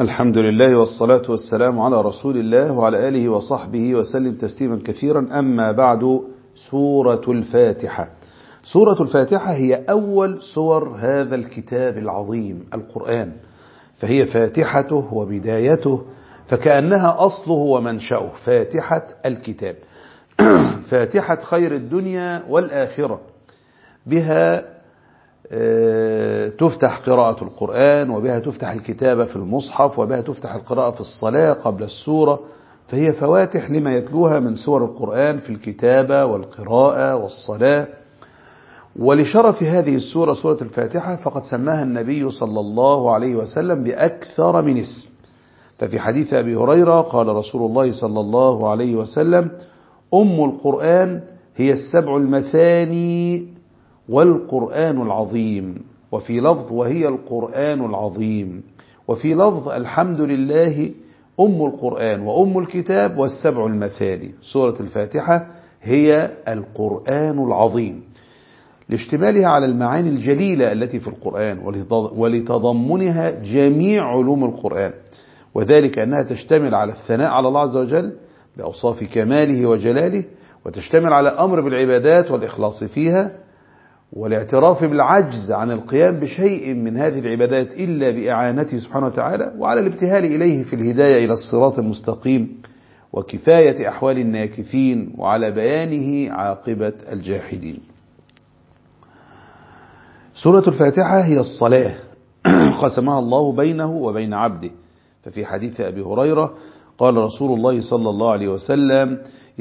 الحمد لله والصلاة والسلام على رسول الله وعلى آله وصحبه وسلم تسليما كثيرا. أما بعد، سورة الفاتحة. سورة الفاتحة هي أول سور هذا الكتاب العظيم القرآن، فهي فاتحته وبدايته، فكأنها أصله ومنشأه، فاتحة الكتاب فاتحة خير الدنيا والآخرة. بها تفتح قراءة القرآن، وبها تفتح الكتابة في المصحف، وبها تفتح القراءة في الصلاة قبل السورة، فهي فواتح لما يتلوها من سور القرآن في الكتابة والقراءة والصلاة. ولشرف هذه السورة سورة الفاتحة فقد سماها النبي صلى الله عليه وسلم بأكثر من اسم. ففي حديث أبي هريرة قال رسول الله صلى الله عليه وسلم: أم القرآن هي السبع المثاني والقرآن العظيم، وفي لفظ وهي القرآن العظيم، وفي لفظ الحمد لله أم القرآن وأم الكتاب والسبع المثاني. سورة الفاتحة هي القرآن العظيم لاشتمالها على المعاني الجليلة التي في القرآن، ولتضمنها جميع علوم القرآن، وذلك أنها تشتمل على الثناء على الله عز وجل بأوصاف كماله وجلاله، وتشتمل على الأمر بالعبادات والإخلاص فيها، والاعتراف بالعجز عن القيام بشيء من هذه العبادات إلا بإعانته سبحانه وتعالى، وعلى الابتهال إليه في الهداية إلى الصراط المستقيم، وكفاية أحوال الناكثين، وعلى بيانه عاقبة الجاحدين. سورة الفاتحة هي الصلاة قسمها الله بينه وبين عبده. ففي حديث أبي هريرة قال رسول الله صلى الله عليه وسلم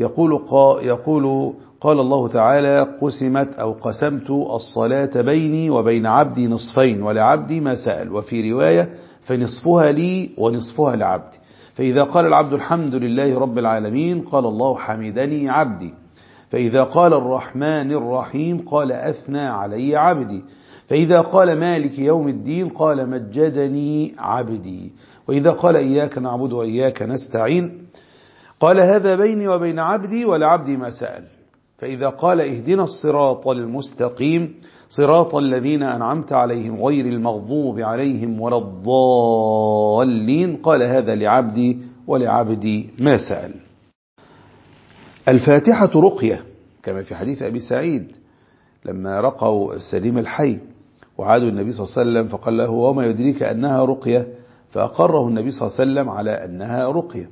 قال الله تعالى: قسمت أو قسمت الصلاة بيني وبين عبدي نصفين، ولعبدي ما سأل. وفي رواية: فنصفها لي ونصفها لعبدي. فإذا قال العبد الحمد لله رب العالمين قال الله: حمدني عبدي. فإذا قال الرحمن الرحيم قال: أثنى علي عبدي. فإذا قال مالك يوم الدين قال: مجدني عبدي. وإذا قال إياك نعبد وإياك نستعين قال: هذا بيني وبين عبدي ولعبدي ما سأل. فإذا قال: اهدنا الصراط المستقيم صراط الذين أنعمت عليهم غير المغضوب عليهم ولا الضالين قال: هذا لعبدي ولعبدي ما سأل. الفاتحة رقية، كما في حديث أبي سعيد لما رقوا سليم الحي وعادوا النبي صلى الله عليه وسلم فقال له: وما يدريك أنها رقية؟ فأقره النبي صلى الله عليه وسلم على أنها رقية.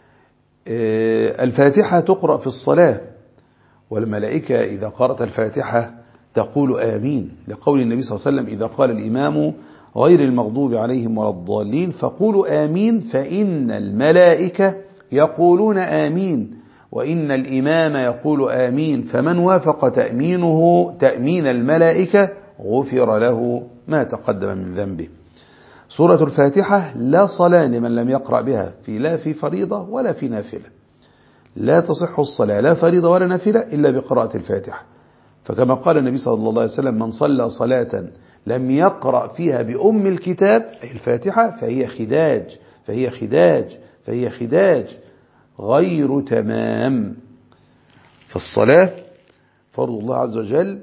الفاتحة تقرأ في الصلاة، والملائكة إذا قرأت الفاتحة تقول آمين، لقول النبي صلى الله عليه وسلم: إذا قال الإمام غير المغضوب عليهم ولا الضالين فقولوا آمين، فإن الملائكة يقولون آمين، وإن الإمام يقول آمين، فمن وافق تأمينه تأمين الملائكة غفر له ما تقدم من ذنبه. سورة الفاتحة لا صلاة لمن لم يقرأ بها لا في فريضة ولا في نافلة. لا تصح الصلاة لا فريضة ولا نافلة إلا بقراءة الفاتحة. فكما قال النبي صلى الله عليه وسلم: من صلى صلاة لم يقرأ فيها بأم الكتاب أي الفاتحة فهي خداج غير تمام. فالصلاة فرض الله عز وجل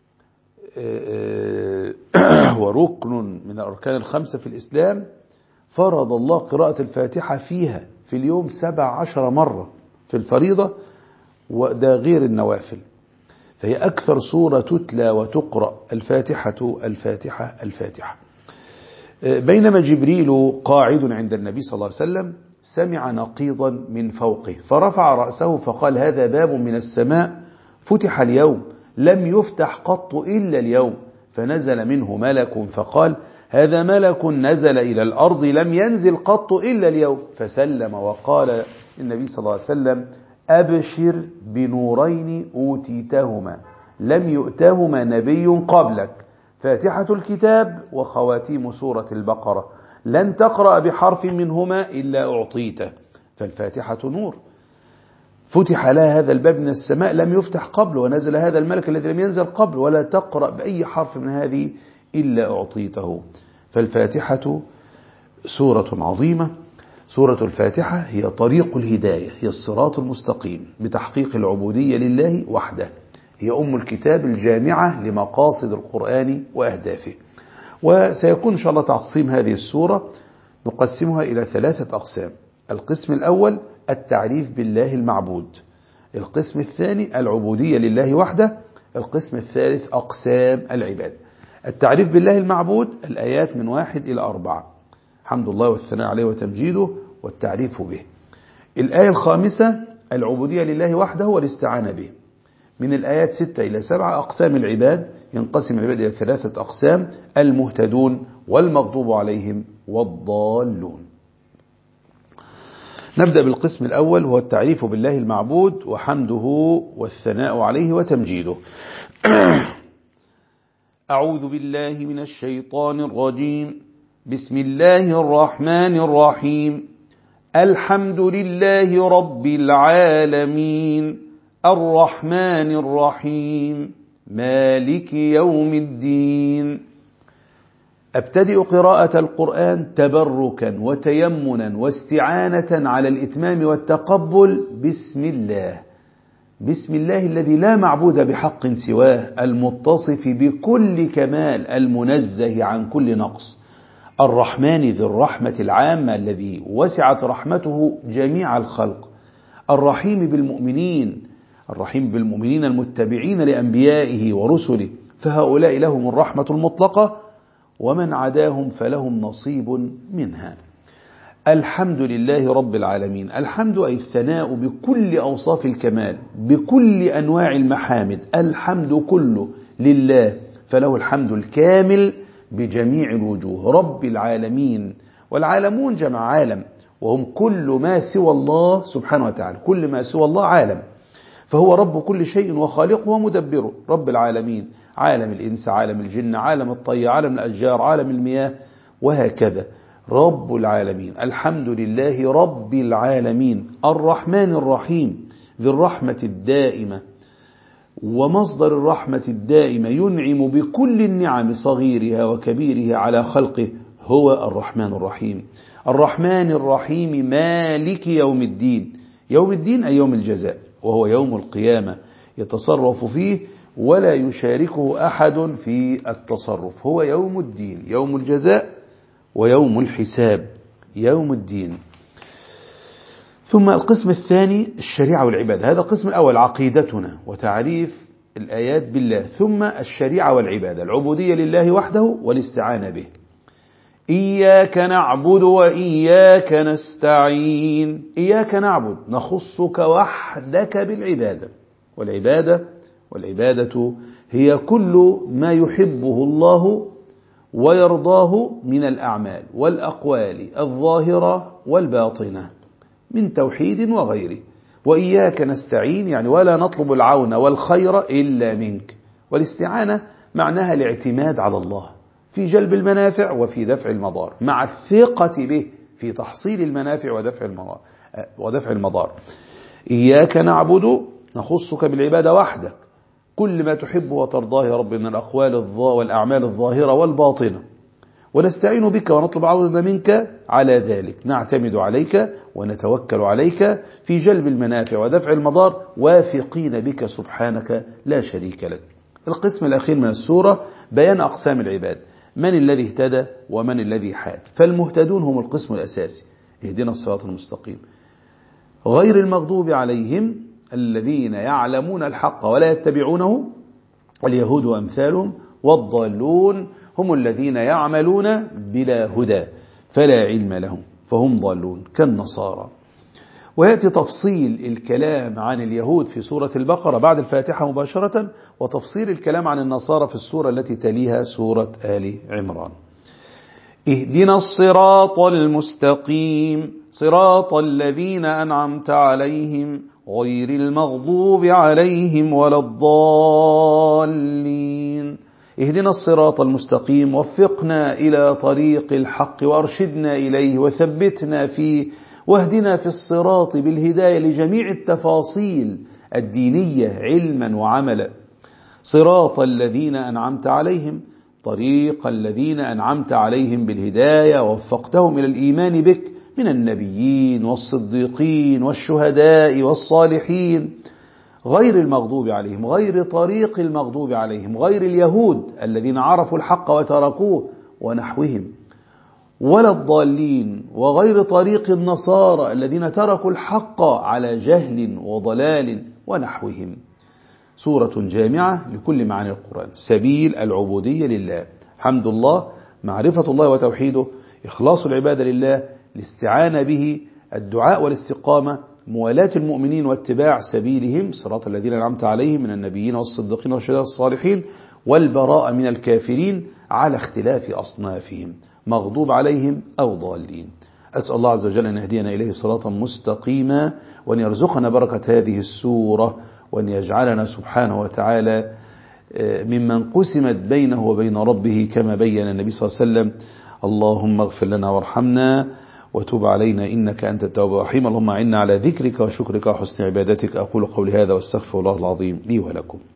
وركن من الأركان الخمسة في الإسلام. فرض الله قراءة الفاتحة فيها في اليوم 17 مرة في الفريضة، وده غير النوافل. فهي أكثر سورة تتلى وتقرأ الفاتحة. بينما جبريل قاعد عند النبي صلى الله عليه وسلم سمع نقيضا من فوقه فرفع رأسه فقال: هذا باب من السماء فتح اليوم لم يفتح قط إلا اليوم. فنزل منه ملك فقال: هذا ملك نزل إلى الأرض لم ينزل قط إلا اليوم. فسلم وقال النبي صلى الله عليه وسلم: أبشر بنورين أوتيتهما لم يؤتهما نبي قبلك، فاتحة الكتاب وخواتيم سورة البقرة، لن تقرأ بحرف منهما إلا أعطيته. فالفاتحة نور فتح لها هذا الباب من السماء لم يفتح قبل، ونزل هذا الملك الذي لم ينزل قبل، ولا تقرأ بأي حرف من هذه إلا أعطيته. فالفاتحة سورة عظيمة. سورة الفاتحة هي طريق الهداية، هي الصراط المستقيم بتحقيق العبودية لله وحده. هي أم الكتاب الجامعة لمقاصد القرآن وأهدافه. وسيكون إن شاء الله تقسيم هذه السورة نقسمها إلى 3 أقسام. القسم الأول التعريف بالله المعبود، القسم الثاني العبودية لله وحده، القسم الثالث أقسام العباد. التعريف بالله المعبود الآيات من 1 إلى 4، حمد الله والثناء عليه وتمجيده والتعريف به. الآية 5 العبودية لله وحده والاستعانة به. من الآيات 6 إلى 7 أقسام العباد، ينقسم العباد إلى 3 أقسام: المهتدون والمغضوب عليهم والضالون. نبدأ بالقسم الأول، هو التعريف بالله المعبود وحمده والثناء عليه وتمجيده. أعوذ بالله من الشيطان الرجيم. بسم الله الرحمن الرحيم. الحمد لله رب العالمين الرحمن الرحيم مالك يوم الدين. أبتدئ قراءة القرآن تبركا وتيمنا واستعانة على الإتمام والتقبل بسم الله، بسم الله الذي لا معبود بحق سواه، المتصف بكل كمال، المنزه عن كل نقص، الرحمن ذي الرحمة العامة الذي وسعت رحمته جميع الخلق، الرحيم بالمؤمنين، الرحيم بالمؤمنين المتبعين لأنبيائه ورسله، فهؤلاء لهم الرحمة المطلقة ومن عداهم فلهم نصيب منها. الحمد لله رب العالمين. الحمد أي الثناء بكل أوصاف الكمال، بكل أنواع المحامد، الحمد كله لله، فله الحمد الكامل بجميع الوجوه. رب العالمين، والعالمون جمع عالم، وهم كل ما سوى الله سبحانه وتعالى، كل ما سوى الله عالم، فهو رب كل شيء وخالقه ومدبره. رب العالمين، عالم الإنس، عالم الجن، عالم الطير، عالم الأشجار، عالم المياه، وهكذا. رب العالمين. الحمد لله رب العالمين الرحمن الرحيم ذي الرحمة الدائمة ومصدر الرحمة الدائمة، ينعم بكل النعم صغيرها وكبيرها على خلقه، هو الرحمن الرحيم. الرحمن الرحيم مالك يوم الدين. يوم الدين أي يوم الجزاء، وهو يوم القيامة يتصرف فيه ولا يشاركه أحد في التصرف، هو يوم الدين، يوم الجزاء ويوم الحساب، يوم الدين. ثم القسم الثاني الشريعة والعبادة. هذا القسم الأول عقيدتنا وتعريف الآيات بالله، ثم الشريعة والعبادة، العبودية لله وحده والاستعانة به. إياك نعبد وإياك نستعين. إياك نعبد، نخصك وحدك بالعبادة، والعبادة هي كل ما يحبه الله ويرضاه من الأعمال والأقوال الظاهرة والباطنة من توحيد وغيره. وإياك نستعين يعني ولا نطلب العون والخير إلا منك. والاستعانة معناها الاعتماد على الله في جلب المنافع وفي دفع المضار، مع الثقة به في تحصيل المنافع ودفع المضار. إياك نعبد، نخصك بالعبادة وحدك، كل ما تحبه وترضاه يا رب من الأقوال والأعمال الظاهرة والباطنة. ونستعين بك ونطلب عونا منك على ذلك، نعتمد عليك ونتوكل عليك في جلب المنافع ودفع المضار، واثقين بك سبحانك لا شريك لك. القسم الأخير من السورة بيان أقسام العباد، من الذي اهتدى ومن الذي حاد. فالمهتدون هم القسم الأساسي، اهدنا الصراط المستقيم، غير المغضوب عليهم الذين يعلمون الحق ولا يتبعونه، اليهود وأمثالهم، والضالون هم الذين يعملون بلا هدى فلا علم لهم فهم ضالون كالنصارى. ويأتي تفصيل الكلام عن اليهود في سورة البقرة بعد الفاتحة مباشرة، وتفصيل الكلام عن النصارى في السورة التي تليها سورة آل عمران. اهدنا الصراط المستقيم صراط الذين أنعمت عليهم غير المغضوب عليهم ولا الضالين. اهدنا الصراط المستقيم، وفقنا إلى طريق الحق وارشدنا إليه وثبتنا فيه، واهدنا في الصراط بالهداية لجميع التفاصيل الدينية علما وعملا. صراط الذين أنعمت عليهم، طريق الذين أنعمت عليهم بالهداية ووفقتهم إلى الإيمان بك من النبيين والصديقين والشهداء والصالحين، غير المغضوب عليهم، غير طريق المغضوب عليهم، غير اليهود الذين عرفوا الحق وتركوه ونحوهم، ولا الضالين، وغير طريق النصارى الذين تركوا الحق على جهل وضلال ونحوهم. سورة جامعة لكل معاني القرآن. سبيل العبودية لله، حمد الله، معرفة الله وتوحيده، إخلاص العبادة لله، الاستعانة به، الدعاء والاستقامة، موالاة المؤمنين واتباع سبيلهم صراط الذين أنعمت عليهم من النبيين والصديقين والشهداء الصالحين، والبراءة من الكافرين على اختلاف أصنافهم، مغضوب عليهم أو ضالين. أسأل الله عز وجل أن يهدينا إليه صراطا مستقيما، وأن يرزقنا بركة هذه السورة، وأن يجعلنا سبحانه وتعالى ممن قسمت بينه وبين ربه كما بين النبي صلى الله عليه وسلم. اللهم اغفر لنا وارحمنا وتب علينا إنك أنت التواب الرحيم. اللهم أعنا على ذكرك وشكرك وحسن عبادتك. أقول قولي هذا واستغفر الله العظيم لي ولكم.